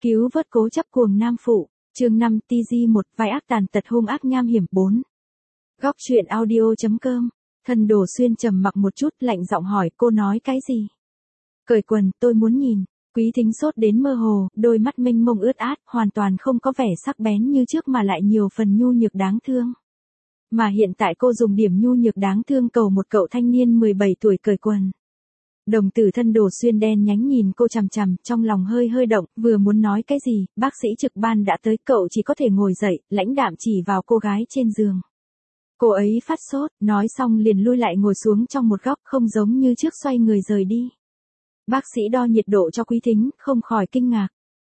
Cứu vớt cố chấp cuồng nam phụ, chương 5 TG1 vai ác tàn tật hung ác nham hiểm 4. Góc truyện audio.com. Thân Đồ Xuyên trầm mặc một chút, lạnh giọng hỏi, cô nói cái gì? Cởi quần, tôi muốn nhìn. Quý Thính sốt đến mơ hồ, đôi mắt mênh mông ướt át, hoàn toàn không có vẻ sắc bén như trước mà lại nhiều phần nhu nhược đáng thương. Mà hiện tại cô dùng điểm nhu nhược đáng thương cầu một cậu thanh niên 17 tuổi cởi quần. Đồng tử Thân Đồ Xuyên đen nhánh nhìn cô chằm chằm, trong lòng hơi hơi động, vừa muốn nói cái gì, bác sĩ trực ban đã tới, cậu chỉ có thể ngồi dậy, lãnh đạm chỉ vào cô gái trên giường. Cô ấy phát sốt, nói xong liền lui lại ngồi xuống trong một góc, không giống như trước xoay người rời đi. Bác sĩ đo nhiệt độ cho Quý Thính, không khỏi kinh ngạc.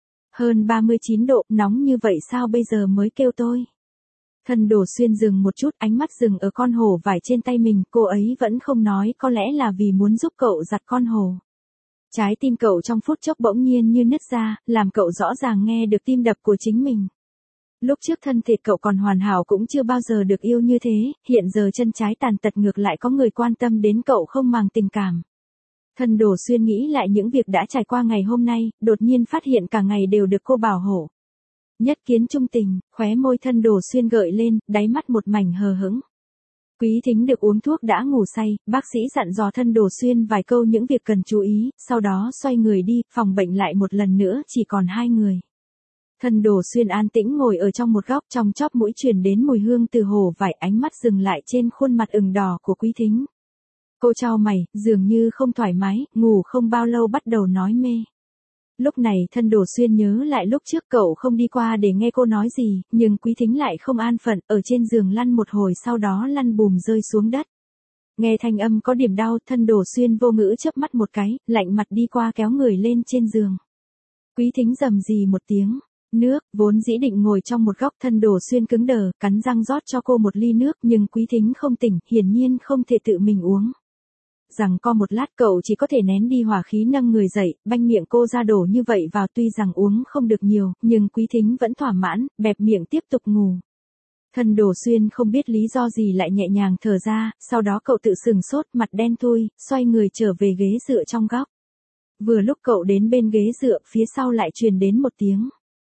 Hơn 39 độ, nóng như vậy sao bây giờ mới kêu tôi? Thân Đồ Xuyên dừng một chút, ánh mắt dừng ở con hổ vải trên tay mình, cô ấy vẫn không nói, có lẽ là vì muốn giúp cậu giặt con hổ. Trái tim cậu trong phút chốc bỗng nhiên như nứt ra, làm cậu rõ ràng nghe được tim đập của chính mình. Lúc trước thân thể cậu còn hoàn hảo cũng chưa bao giờ được yêu như thế, hiện giờ chân trái tàn tật ngược lại có người quan tâm đến cậu không màng tình cảm. Thân Đồ Xuyên nghĩ lại những việc đã trải qua ngày hôm nay, đột nhiên phát hiện cả ngày đều được cô bảo hộ. Nhất kiến trung tình, khóe môi Thân Đồ Xuyên gợi lên, đáy mắt một mảnh hờ hững. Quý Thính được uống thuốc đã ngủ say, bác sĩ dặn dò Thân Đồ Xuyên vài câu những việc cần chú ý, sau đó xoay người đi, phòng bệnh lại một lần nữa chỉ còn hai người. Thân Đồ Xuyên an tĩnh ngồi ở trong một góc, trong chóp mũi truyền đến mùi hương từ hổ vải, ánh mắt dừng lại trên khuôn mặt ửng đỏ của Quý Thính. Cô chau mày, dường như không thoải mái, ngủ không bao lâu bắt đầu nói mê. Lúc này Thân Đồ Xuyên nhớ lại lúc trước cậu không đi qua để nghe cô nói gì, nhưng Quý Thính lại không an phận, ở trên giường lăn một hồi sau đó lăn bùm rơi xuống đất. Nghe thanh âm có điểm đau, Thân Đồ Xuyên vô ngữ chớp mắt một cái, lạnh mặt đi qua kéo người lên trên giường. Quý Thính rầm rì một tiếng. Nước, vốn dĩ định ngồi trong một góc, Thân Đồ Xuyên cứng đờ, cắn răng rót cho cô một ly nước, nhưng Quý Thính không tỉnh, hiển nhiên không thể tự mình uống. Rằng co một lát cậu chỉ có thể nén đi hỏa khí nâng người dậy, banh miệng cô ra đổ như vậy vào, tuy rằng uống không được nhiều, nhưng Quý Thính vẫn thỏa mãn, bẹp miệng tiếp tục ngủ. Thân Đồ Xuyên không biết lý do gì lại nhẹ nhàng thở ra, sau đó cậu tự sừng sốt, mặt đen thui, xoay người trở về ghế dựa trong góc. Vừa lúc cậu đến bên ghế dựa, phía sau lại truyền đến một tiếng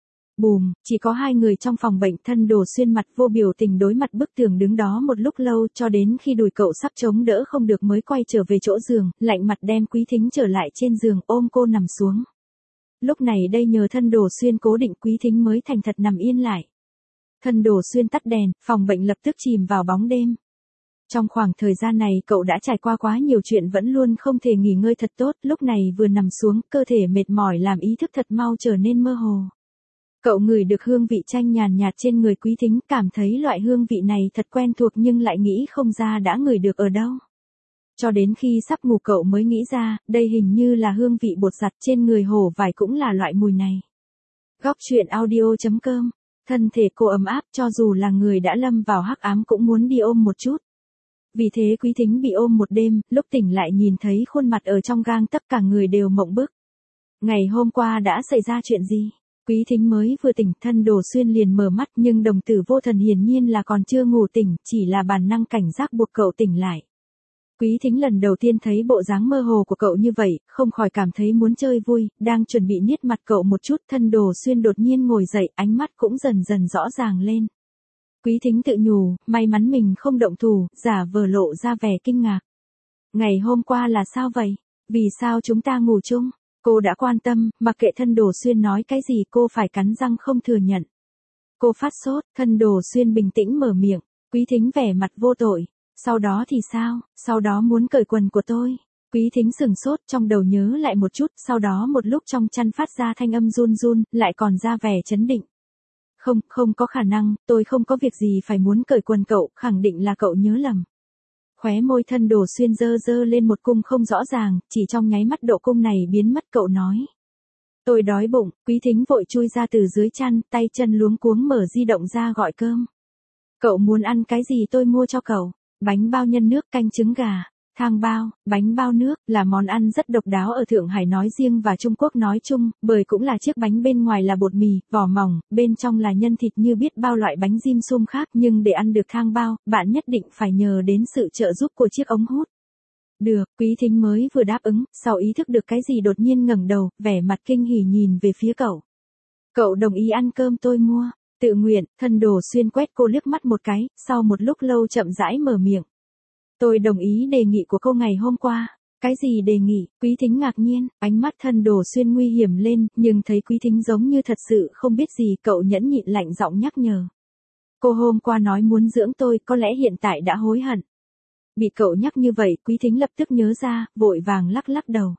bùm, chỉ có hai người trong phòng bệnh. Thân Đồ Xuyên mặt vô biểu tình đối mặt bức tường đứng đó một lúc lâu, cho đến khi đùi cậu sắp chống đỡ không được mới quay trở về chỗ giường, lạnh mặt đem Quý Thính trở lại trên giường, ôm cô nằm xuống. Lúc này đây nhờ Thân Đồ Xuyên cố định, Quý Thính mới thành thật nằm yên lại. Thân Đồ Xuyên tắt đèn, phòng bệnh lập tức chìm vào bóng đêm. Trong khoảng thời gian này cậu đã trải qua quá nhiều chuyện, vẫn luôn không thể nghỉ ngơi thật tốt, lúc này vừa nằm xuống, cơ thể mệt mỏi làm ý thức thật mau trở nên mơ hồ. Cậu ngửi được hương vị chanh nhàn nhạt trên người Quý Thính, cảm thấy loại hương vị này thật quen thuộc nhưng lại nghĩ không ra đã ngửi được ở đâu. Cho đến khi sắp ngủ cậu mới nghĩ ra, đây hình như là hương vị bột giặt trên người hổ vải, cũng là loại mùi này. Góc truyện audio.com. Thân thể cô ấm áp, cho dù là người đã lâm vào hắc ám cũng muốn đi ôm một chút. Vì thế Quý Thính bị ôm một đêm, lúc tỉnh lại nhìn thấy khuôn mặt ở trong gang tấc, cả người đều mộng bức. Ngày hôm qua đã xảy ra chuyện gì? Quý Thính mới vừa tỉnh, Thân Đồ Xuyên liền mở mắt, nhưng đồng tử vô thần hiển nhiên là còn chưa ngủ tỉnh, chỉ là bản năng cảnh giác buộc cậu tỉnh lại. Quý Thính lần đầu tiên thấy bộ dáng mơ hồ của cậu như vậy, không khỏi cảm thấy muốn chơi vui, đang chuẩn bị niết mặt cậu một chút, Thân Đồ Xuyên đột nhiên ngồi dậy, ánh mắt cũng dần dần rõ ràng lên. Quý Thính tự nhủ, may mắn mình không động thủ, giả vờ lộ ra vẻ kinh ngạc. Ngày hôm qua là sao vậy? Vì sao chúng ta ngủ chung? Cô đã quan tâm, mặc kệ Thân Đồ Xuyên nói cái gì cô phải cắn răng không thừa nhận. Cô phát sốt, Thân Đồ Xuyên bình tĩnh mở miệng, Quý Thính vẻ mặt vô tội. Sau đó thì sao? Sau đó muốn cởi quần của tôi. Quý Thính sừng sốt, trong đầu nhớ lại một chút, sau đó một lúc trong chăn phát ra thanh âm run run, lại còn ra vẻ chấn định. Không có khả năng, tôi không có việc gì phải muốn cởi quần cậu, khẳng định là cậu nhớ lầm. Khóe môi Thân Đồ Xuyên dơ lên một cung không rõ ràng, chỉ trong nháy mắt độ cung này biến mất, cậu nói. Tôi đói bụng. Quý Thính vội chui ra từ dưới chăn, tay chân luống cuống mở di động ra gọi cơm. Cậu muốn ăn cái gì tôi mua cho cậu? Bánh bao nhân nước, canh trứng gà, thang bao, bánh bao nước là món ăn rất độc đáo ở Thượng Hải nói riêng và Trung Quốc nói chung, bởi cũng là chiếc bánh bên ngoài là bột mì, vỏ mỏng, bên trong là nhân thịt như biết bao loại bánh dim sum khác, nhưng để ăn được thang bao, bạn nhất định phải nhờ đến sự trợ giúp của chiếc ống hút. Được, Quý Thính mới vừa đáp ứng, sau ý thức được cái gì đột nhiên ngẩng đầu, vẻ mặt kinh hỉ nhìn về phía cậu. Cậu đồng ý ăn cơm tôi mua. Tự nguyện, Thân Đồ Xuyên quét cô liếc mắt một cái, sau một lúc lâu chậm rãi mở miệng. Tôi đồng ý đề nghị của cô ngày hôm qua. Cái gì đề nghị? Quý Thính ngạc nhiên, ánh mắt Thân Đồ Xuyên nguy hiểm lên, nhưng thấy Quý Thính giống như thật sự không biết gì, cậu nhẫn nhịn lạnh giọng nhắc nhở. Cô hôm qua nói muốn dưỡng tôi, có lẽ hiện tại đã hối hận. Bị cậu nhắc như vậy, Quý Thính lập tức nhớ ra, vội vàng lắc lắc đầu.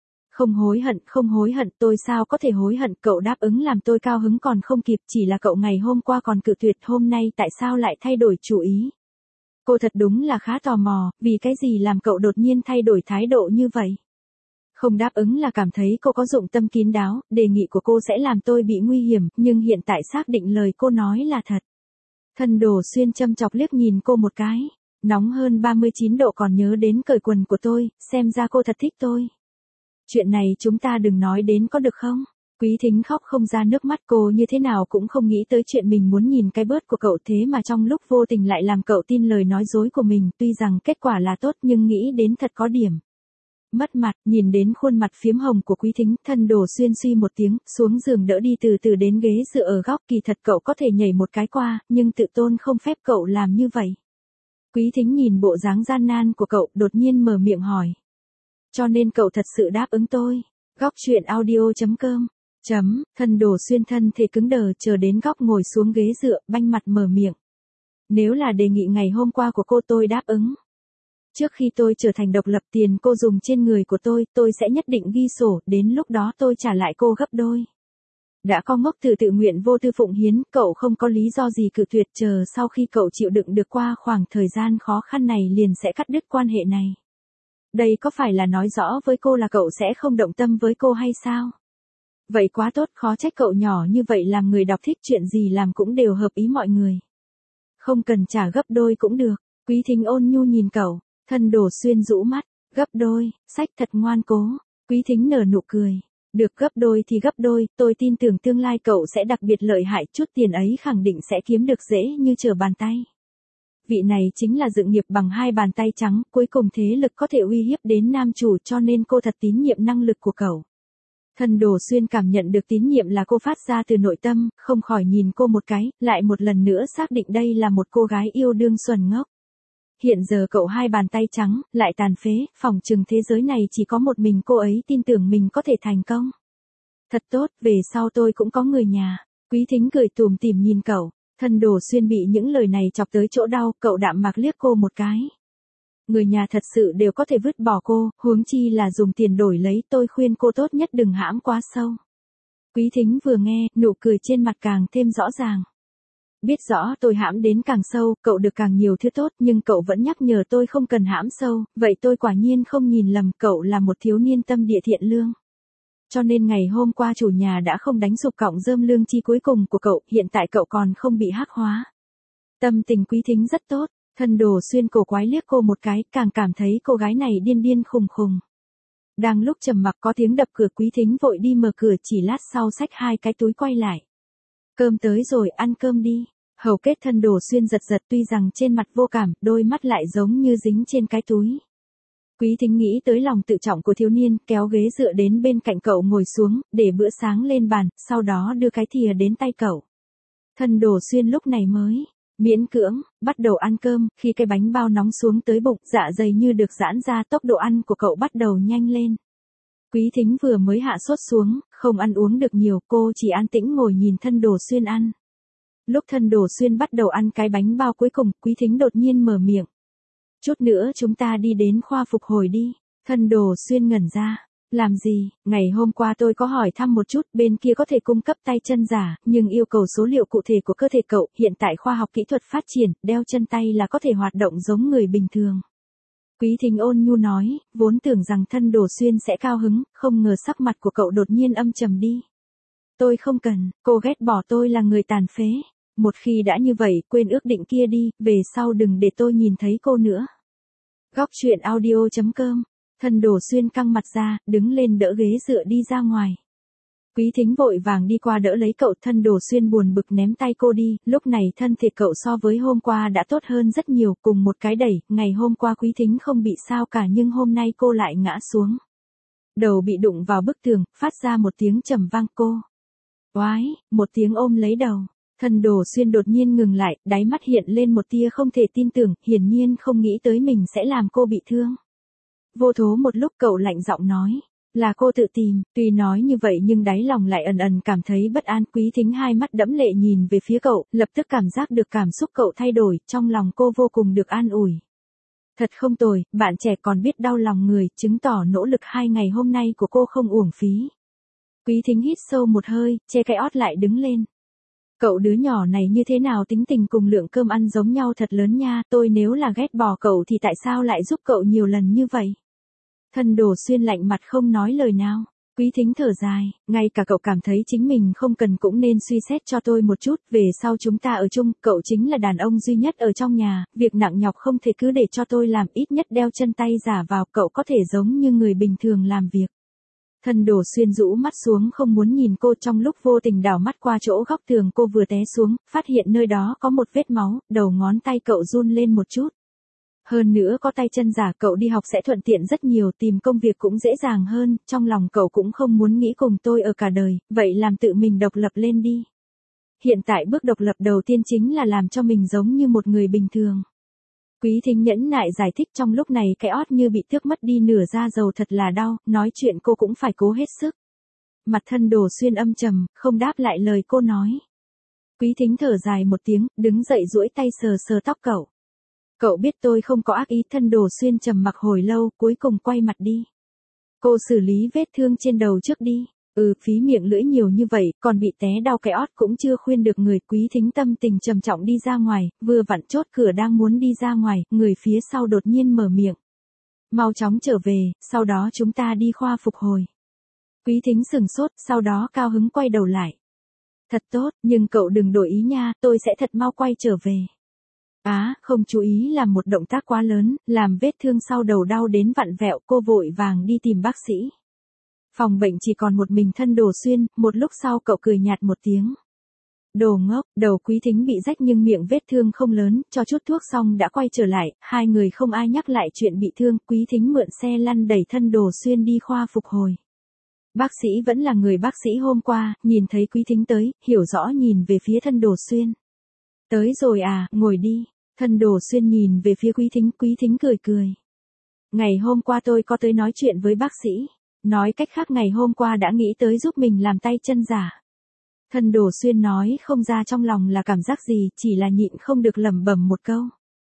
Không hối hận, tôi sao có thể hối hận, cậu đáp ứng làm tôi cao hứng còn không kịp, chỉ là cậu ngày hôm qua còn cự tuyệt, hôm nay tại sao lại thay đổi chủ ý? Cô thật đúng là khá tò mò, vì cái gì làm cậu đột nhiên thay đổi thái độ như vậy? Không đáp ứng là cảm thấy cô có dụng tâm kín đáo, đề nghị của cô sẽ làm tôi bị nguy hiểm, nhưng hiện tại xác định lời cô nói là thật. Thân Đồ Xuyên châm chọc liếc nhìn cô một cái, nóng hơn 39 độ còn nhớ đến cởi quần của tôi, xem ra cô thật thích tôi. Chuyện này chúng ta đừng nói đến có được không? Quý Thính khóc không ra nước mắt, cô như thế nào cũng không nghĩ tới chuyện mình muốn nhìn cái bớt của cậu, thế mà trong lúc vô tình lại làm cậu tin lời nói dối của mình, tuy rằng kết quả là tốt nhưng nghĩ đến thật có điểm. Mất mặt, nhìn đến khuôn mặt phiếm hồng của Quý Thính, Thân Đồ Xuyên suy một tiếng, xuống giường đỡ đi từ từ đến ghế dựa ở góc, kỳ thật cậu có thể nhảy một cái qua, nhưng tự tôn không phép cậu làm như vậy. Quý Thính nhìn bộ dáng gian nan của cậu, đột nhiên mở miệng hỏi. Cho nên cậu thật sự đáp ứng tôi. Góc chuyện audio.com. Thân Đồ Xuyên thân thể cứng đờ, chờ đến góc ngồi xuống ghế dựa, banh mặt mở miệng. Nếu là đề nghị ngày hôm qua của cô tôi đáp ứng. Trước khi tôi trở thành độc lập, tiền cô dùng trên người của tôi sẽ nhất định ghi sổ, đến lúc đó tôi trả lại cô gấp đôi. Đã có ngốc tự nguyện vô tư phụng hiến, cậu không có lý do gì cự tuyệt, chờ sau khi cậu chịu đựng được qua khoảng thời gian khó khăn này liền sẽ cắt đứt quan hệ này. Đây có phải là nói rõ với cô là cậu sẽ không động tâm với cô hay sao? Vậy quá tốt, khó trách cậu nhỏ như vậy, làm người đọc thích chuyện gì làm cũng đều hợp ý mọi người. Không cần trả gấp đôi cũng được. Quý Thính ôn nhu nhìn cậu, Thân Đồ Xuyên rũ mắt, gấp đôi, sách thật ngoan cố. Quý Thính nở nụ cười, được gấp đôi thì gấp đôi, tôi tin tưởng tương lai cậu sẽ đặc biệt lợi hại, chút tiền ấy khẳng định sẽ kiếm được dễ như trở bàn tay. Vị này chính là dựng nghiệp bằng hai bàn tay trắng, cuối cùng thế lực có thể uy hiếp đến nam chủ, cho nên cô thật tín nhiệm năng lực của cậu. Thân Đồ Xuyên cảm nhận được tín nhiệm là cô phát ra từ nội tâm, không khỏi nhìn cô một cái, lại một lần nữa xác định đây là một cô gái yêu đương xuẩn ngốc. Hiện giờ cậu hai bàn tay trắng, lại tàn phế, phỏng chừng thế giới này chỉ có một mình cô ấy tin tưởng mình có thể thành công. Thật tốt, về sau tôi cũng có người nhà. Quý Thính cười tủm tỉm nhìn cậu. Thân Đồ Xuyên bị những lời này chọc tới chỗ đau, cậu đạm mạc liếc cô một cái. Người nhà thật sự đều có thể vứt bỏ cô, huống chi là dùng tiền đổi lấy, tôi khuyên cô tốt nhất đừng hãm quá sâu. Quý Thính vừa nghe, nụ cười trên mặt càng thêm rõ ràng. Biết rõ tôi hãm đến càng sâu, cậu được càng nhiều thứ tốt, nhưng cậu vẫn nhắc nhở tôi không cần hãm sâu, vậy tôi quả nhiên không nhìn lầm, cậu là một thiếu niên tâm địa thiện lương. Cho nên ngày hôm qua chủ nhà đã không đánh sụp cọng rơm lương chi cuối cùng của cậu, hiện tại cậu còn không bị hắc hóa. Tâm tình Quý Thính rất tốt, Thân Đồ Xuyên cổ quái liếc cô một cái, càng cảm thấy cô gái này điên điên khùng khùng. Đang lúc trầm mặc có tiếng đập cửa, Quý Thính vội đi mở cửa, chỉ lát sau xách hai cái túi quay lại. Cơm tới rồi, ăn cơm đi. Hầu kết Thân Đồ Xuyên giật giật, tuy rằng trên mặt vô cảm, đôi mắt lại giống như dính trên cái túi. Quý Thính nghĩ tới lòng tự trọng của thiếu niên, kéo ghế dựa đến bên cạnh cậu ngồi xuống, để bữa sáng lên bàn, sau đó đưa cái thìa đến tay cậu. Thân Đồ Xuyên lúc này mới miễn cưỡng bắt đầu ăn cơm, khi cái bánh bao nóng xuống tới bụng, dạ dày như được giãn ra, tốc độ ăn của cậu bắt đầu nhanh lên. Quý Thính vừa mới hạ sốt xuống, không ăn uống được nhiều, cô chỉ an tĩnh ngồi nhìn Thân Đồ Xuyên ăn. Lúc Thân Đồ Xuyên bắt đầu ăn cái bánh bao cuối cùng, Quý Thính đột nhiên mở miệng. Chút nữa chúng ta đi đến khoa phục hồi đi. Thân Đồ Xuyên ngẩn ra. Làm gì? Ngày hôm qua tôi có hỏi thăm một chút, bên kia có thể cung cấp tay chân giả, nhưng yêu cầu số liệu cụ thể của cơ thể cậu, hiện tại khoa học kỹ thuật phát triển, đeo chân tay là có thể hoạt động giống người bình thường. Quý Thính ôn nhu nói, vốn tưởng rằng Thân Đồ Xuyên sẽ cao hứng, không ngờ sắc mặt của cậu đột nhiên âm trầm đi. Tôi không cần, cô ghét bỏ tôi là người tàn phế. Một khi đã như vậy, quên ước định kia đi, về sau đừng để tôi nhìn thấy cô nữa. Góc chuyện audio.com. Thân Đồ Xuyên căng mặt ra, đứng lên đỡ ghế dựa đi ra ngoài. Quý Thính vội vàng đi qua đỡ lấy cậu, Thân Đồ Xuyên buồn bực ném tay cô đi, lúc này thân thể cậu so với hôm qua đã tốt hơn rất nhiều, cùng một cái đẩy, ngày hôm qua Quý Thính không bị sao cả nhưng hôm nay cô lại ngã xuống. Đầu bị đụng vào bức tường, phát ra một tiếng trầm vang, cô Oái, một tiếng ôm lấy đầu. Thân Đồ Xuyên đột nhiên ngừng lại, đáy mắt hiện lên một tia không thể tin tưởng, hiển nhiên không nghĩ tới mình sẽ làm cô bị thương. Vô thố một lúc cậu lạnh giọng nói, là cô tự tìm, tuy nói như vậy nhưng đáy lòng lại ẩn ẩn cảm thấy bất an. Quý Thính hai mắt đẫm lệ nhìn về phía cậu, lập tức cảm giác được cảm xúc cậu thay đổi, trong lòng cô vô cùng được an ủi. Thật không tồi, bạn trẻ còn biết đau lòng người, chứng tỏ nỗ lực 2 ngày hôm nay của cô không uổng phí. Quý Thính hít sâu một hơi, che cái ót lại đứng lên. Cậu đứa nhỏ này như thế nào tính tình cùng lượng cơm ăn giống nhau thật lớn nha, tôi nếu là ghét bỏ cậu thì tại sao lại giúp cậu nhiều lần như vậy? Thân Đồ Xuyên lạnh mặt không nói lời nào. Quý Thính thở dài, ngay cả cậu cảm thấy chính mình không cần cũng nên suy xét cho tôi một chút, về sau chúng ta ở chung, cậu chính là đàn ông duy nhất ở trong nhà, việc nặng nhọc không thể cứ để cho tôi làm, ít nhất đeo chân tay giả vào, cậu có thể giống như người bình thường làm việc. Thân Đồ Xuyên rũ mắt xuống không muốn nhìn cô, trong lúc vô tình đảo mắt qua chỗ góc tường cô vừa té xuống, phát hiện nơi đó có một vết máu, đầu ngón tay cậu run lên một chút. Hơn nữa có tay chân giả cậu đi học sẽ thuận tiện rất nhiều, tìm công việc cũng dễ dàng hơn, trong lòng cậu cũng không muốn nghĩ cùng tôi ở cả đời, vậy làm tự mình độc lập lên đi. Hiện tại bước độc lập đầu tiên chính là làm cho mình giống như một người bình thường. Quý Thính nhẫn nại giải thích, trong lúc này cái ót như bị tước mất đi nửa da dầu thật là đau, nói chuyện cô cũng phải cố hết sức. Mặt Thân Đồ Xuyên âm trầm, không đáp lại lời cô nói. Quý Thính thở dài một tiếng, đứng dậy duỗi tay sờ sờ tóc cậu. Cậu biết tôi không có ác ý. Thân Đồ Xuyên trầm mặc hồi lâu, cuối cùng quay mặt đi. Cô xử lý vết thương trên đầu trước đi. Phí miệng lưỡi nhiều như vậy, còn bị té đau cái ót cũng chưa khuyên được người. Quý Thính tâm tình trầm trọng đi ra ngoài, vừa vặn chốt cửa đang muốn đi ra ngoài, người phía sau đột nhiên mở miệng. Mau chóng trở về, sau đó chúng ta đi khoa phục hồi. Quý Thính sừng sốt, sau đó cao hứng quay đầu lại. Thật tốt, nhưng cậu đừng đổi ý nha, tôi sẽ thật mau quay trở về. Không chú ý làm một động tác quá lớn, làm vết thương sau đầu đau đến vặn vẹo, cô vội vàng đi tìm bác sĩ. Phòng bệnh chỉ còn một mình Thân Đồ Xuyên, một lúc sau cậu cười nhạt một tiếng. Đồ ngốc, đầu Quý Thính bị rách nhưng miệng vết thương không lớn, cho chút thuốc xong đã quay trở lại, hai người không ai nhắc lại chuyện bị thương, Quý Thính mượn xe lăn đẩy Thân Đồ Xuyên đi khoa phục hồi. Bác sĩ vẫn là người bác sĩ hôm qua, nhìn thấy Quý Thính tới, hiểu rõ nhìn về phía Thân Đồ Xuyên. Tới rồi à, ngồi đi. Thân Đồ Xuyên nhìn về phía Quý Thính cười cười. Ngày hôm qua tôi có tới nói chuyện với bác sĩ. Nói cách khác ngày hôm qua đã nghĩ tới giúp mình làm tay chân giả. Thân Đồ Xuyên nói không ra trong lòng là cảm giác gì, chỉ là nhịn không được lẩm bẩm một câu.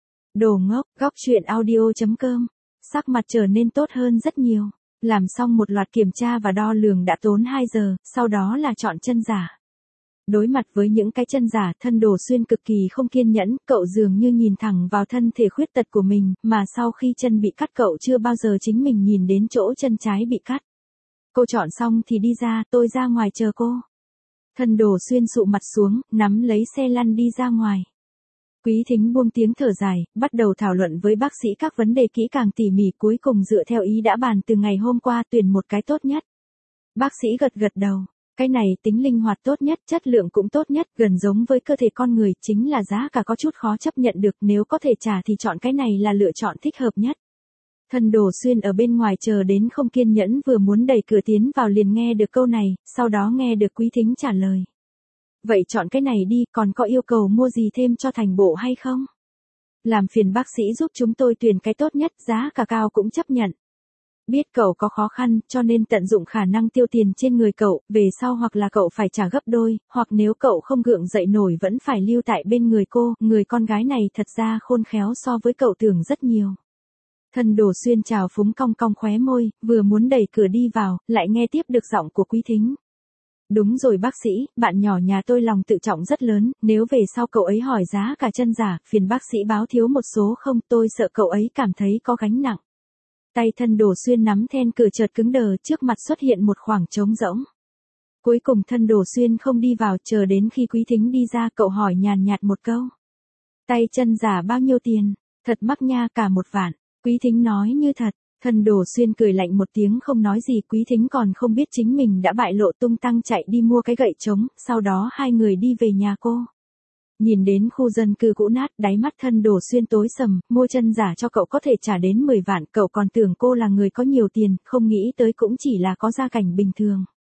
Đồ ngốc, góc chuyện audio.com. Sắc mặt trở nên tốt hơn rất nhiều. Làm xong một loạt kiểm tra và đo lường đã tốn 2 giờ, sau đó là chọn chân giả. Đối mặt với những cái chân giả, Thân Đồ Xuyên cực kỳ không kiên nhẫn, cậu dường như nhìn thẳng vào thân thể khuyết tật của mình, mà sau khi chân bị cắt cậu chưa bao giờ chính mình nhìn đến chỗ chân trái bị cắt. Cô chọn xong thì đi ra, tôi ra ngoài chờ cô. Thân Đồ Xuyên sụ mặt xuống, nắm lấy xe lăn đi ra ngoài. Quý Thính buông tiếng thở dài, bắt đầu thảo luận với bác sĩ các vấn đề kỹ càng tỉ mỉ, cuối cùng dựa theo ý đã bàn từ ngày hôm qua tuyển một cái tốt nhất. Bác sĩ gật gật đầu. Cái này tính linh hoạt tốt nhất, chất lượng cũng tốt nhất, gần giống với cơ thể con người, chính là giá cả có chút khó chấp nhận được, nếu có thể trả thì chọn cái này là lựa chọn thích hợp nhất. Thân Đồ Xuyên ở bên ngoài chờ đến không kiên nhẫn, vừa muốn đẩy cửa tiến vào liền nghe được câu này, sau đó nghe được Quý Thính trả lời. Vậy chọn cái này đi, còn có yêu cầu mua gì thêm cho thành bộ hay không? Làm phiền bác sĩ giúp chúng tôi tuyển cái tốt nhất, giá cả cao cũng chấp nhận. Biết cậu có khó khăn, cho nên tận dụng khả năng tiêu tiền trên người cậu, về sau hoặc là cậu phải trả gấp đôi, hoặc nếu cậu không gượng dậy nổi vẫn phải lưu tại bên người cô, người con gái này thật ra khôn khéo so với cậu tưởng rất nhiều. Thân Đồ Xuyên trào phúng cong cong khóe môi, vừa muốn đẩy cửa đi vào, lại nghe tiếp được giọng của Quý Thính. Đúng rồi bác sĩ, bạn nhỏ nhà tôi lòng tự trọng rất lớn, nếu về sau cậu ấy hỏi giá cả chân giả, phiền bác sĩ báo thiếu một số không, tôi sợ cậu ấy cảm thấy có gánh nặng. Tay Thân Đồ Xuyên nắm then cửa chợt cứng đờ, trước mặt xuất hiện một khoảng trống rỗng. Cuối cùng Thân Đồ Xuyên không đi vào, chờ đến khi Quý Thính đi ra cậu hỏi nhàn nhạt một câu. Tay chân giả bao nhiêu tiền? Thật mắc nha, cả 1 vạn. Quý Thính nói như thật. Thân Đồ Xuyên cười lạnh một tiếng không nói gì. Quý Thính còn không biết chính mình đã bại lộ, tung tăng chạy đi mua cái gậy trống, sau đó hai người đi về nhà cô. Nhìn đến khu dân cư cũ nát, đáy mắt Thân Đồ Xuyên tối sầm, mua chân giả cho cậu có thể trả đến 10 vạn, cậu còn tưởng cô là người có nhiều tiền, không nghĩ tới cũng chỉ là có gia cảnh bình thường.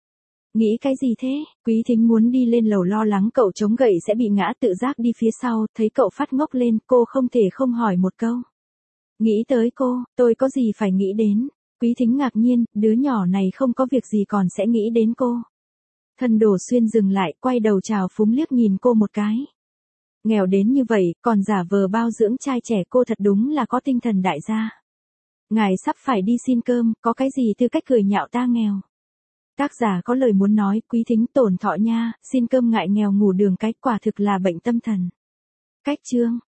Nghĩ cái gì thế? Quý Thính muốn đi lên lầu lo lắng cậu chống gậy sẽ bị ngã tự giác đi phía sau, thấy cậu phát ngốc lên, cô không thể không hỏi một câu. Nghĩ tới cô, tôi có gì phải nghĩ đến? Quý Thính ngạc nhiên, đứa nhỏ này không có việc gì còn sẽ nghĩ đến cô. Thân Đồ Xuyên dừng lại, quay đầu chào phúng liếc nhìn cô một cái. Nghèo đến như vậy, còn giả vờ bao dưỡng trai trẻ, cô thật đúng là có tinh thần đại gia. Ngài sắp phải đi xin cơm, có cái gì tư cách cười nhạo ta nghèo. Tác giả có lời muốn nói, Quý Thính tổn thọ nha, xin cơm ngại nghèo ngủ đường cái, quả thực là bệnh tâm thần. Cách chương